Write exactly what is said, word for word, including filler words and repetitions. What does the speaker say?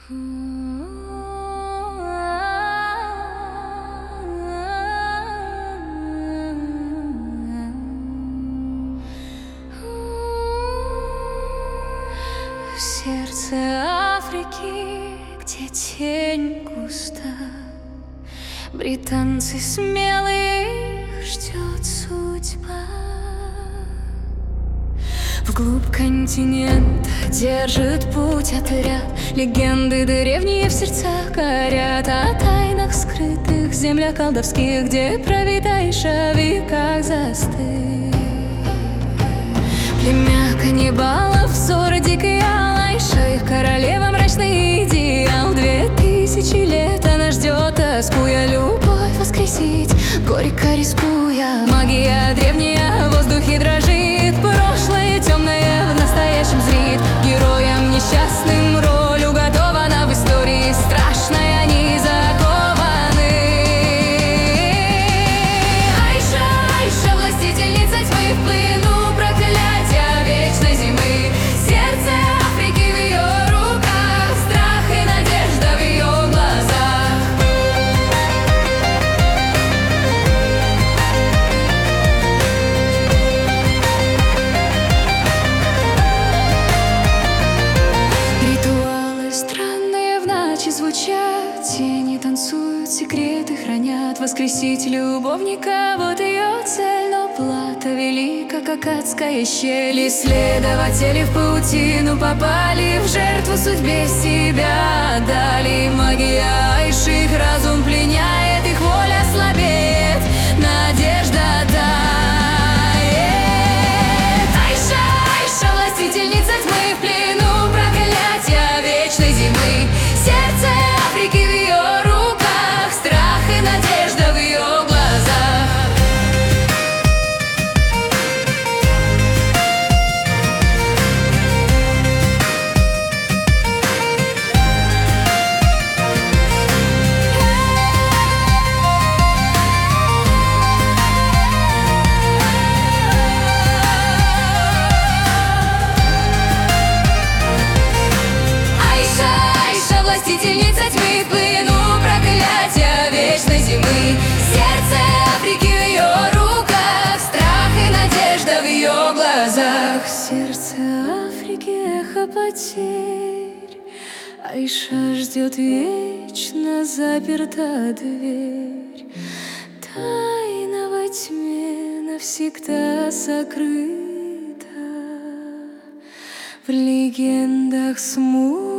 В сердце Африки, где тень густа, британцы смелые, их ждет судьба. Вглубь континента держит путь отряд. Легенды древние в сердцах горят о тайнах скрытых, землях колдовских, где провитаешь о веках застыл. Племя каннибалов, взор дикой Алайша, их королева мрачный идеал. Две тысячи лет она ждет, тоскуя любовь воскресить, горько рискуя. Магия древняя в воздухе дрожит, прошлое темное в настоящем зрит. Героям несчастным роль уготована в истории страшной, они закованы. Айша, Айша, властительница тьмы, в плену проклятия вечной зимы. Сердце Африки в ее руках, страх и надежда в ее глазах. Ритуалы странные в ночи звучат, тени танцуют, секреты хранят. Воскресить любовника, вот ее цель, но плата велика, как адская щель. Исследователи в паутину попали, в жертву судьбе себя отдали. Магия Айши их разум пленяет, их воля слабеет, надежда тает. Айша, Айша, властительница тьмы, в плену проклятия вечной зимы. Сердце Африки в ее руках, страх и надежда в ее глазах. Айша, Айша, властительница тьмы, в плену проклятия вечной зимы. Сердце Африки в ее руках, страх и надежда в ее глазах. Сердце Африки, эхо потерь, Айша ждет, вечно заперта дверь. Тайна во тьме навсегда сокрыта, в легендах смутно